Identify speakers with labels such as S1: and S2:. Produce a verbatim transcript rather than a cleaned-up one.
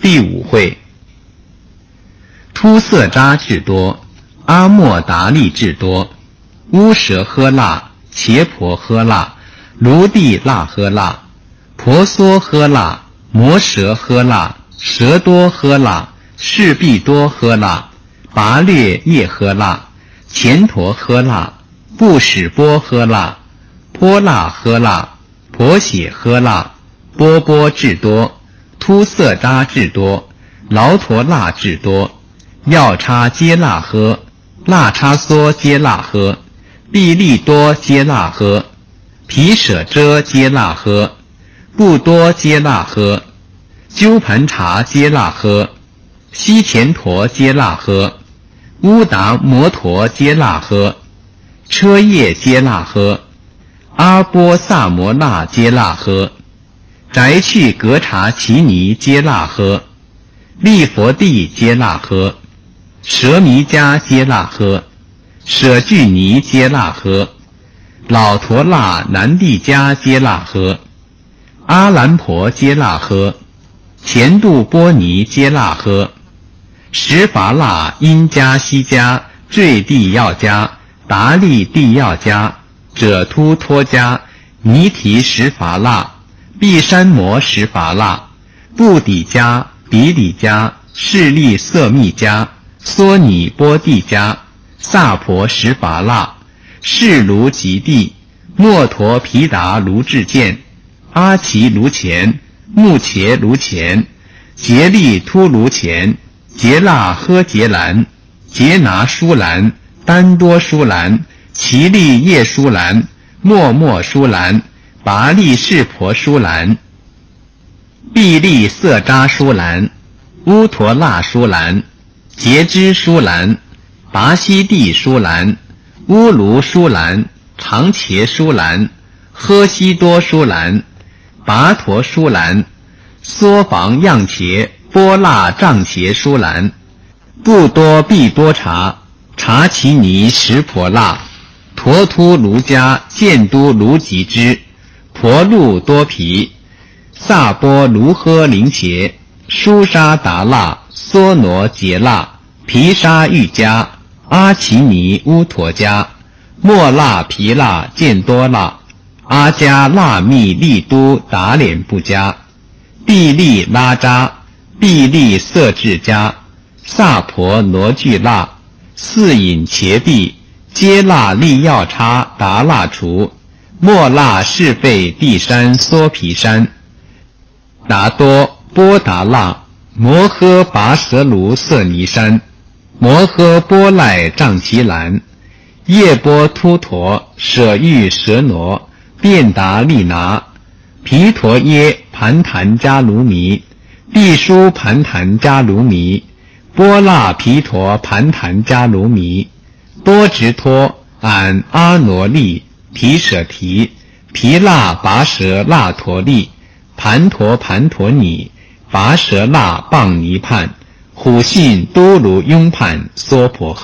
S1: 第五会。突色扎智多，阿莫达利智多，乌蛇喝腊，伽婆喝腊，卢地腊喝腊，婆娑喝腊，摩蛇喝腊，蛇多喝腊，士必多喝腊，拔略叶喝腊，前陀喝腊，不使波喝腊，泼腊喝腊，婆血喝腊，波波智多，突色扎智多，劳陀腊智多，药叉皆腊喝，腊叉梭皆腊喝，毕利多皆腊喝，毗舍遮皆腊喝，不多皆腊喝，鸠盘茶皆腊喝，西前陀皆腊喝，乌达摩陀皆腊喝，车叶皆腊喝，阿波萨摩那皆腊喝，宅去格察其尼皆腊喝，利佛地皆腊喝，舍弥迦皆腊喝，舍具尼皆腊喝，老陀腊南地迦皆腊喝，阿兰婆皆腊喝，前度波尼皆腊喝，十伐腊因迦西迦坠地要迦达利地要迦者突托迦尼提十伐腊毕山摩十伐腊布底迦比底迦势利色密迦梭尼波地迦萨婆十伐腊士卢吉地莫陀毗达卢智见阿奇卢前木伽卢前竭利突卢前杰腊呵杰兰杰拿舒兰丹多舒兰奇利叶舒兰默默舒兰拔利士婆舒兰毕利色扎舒兰乌陀腊舒兰杰支舒兰拔西地舒兰乌卢舒兰长茄舒兰呵西多舒兰拔陀舒兰梭房样茄波腊丈茄舒兰不多必多茶茶其尼十婆腊陀突卢迦见都卢吉之婆路多毗萨波卢呵灵茄舒沙达腊梭罗杰腊毗沙玉迦阿奇尼乌陀迦莫腊毗腊见多腊阿迦腊密利都达脸不迦毕利拉扎毕利色智迦萨婆罗具腊四隐茄毕皆腊利药叉达腊除莫腊是废地山梭毗山达多波达腊摩诃跋舍卢色尼山摩诃波赖丈其兰叶波突陀舍玉舍挪便达利拿毗陀耶盘檀迦卢弥毕书盘檀迦卢弥波腊毗陀盘檀迦卢弥多直托俺阿罗利毗舍提毗腊跋舍腊陀利盘陀盘陀尼跋舍腊棒尼判虎信都卢雍判娑婆诃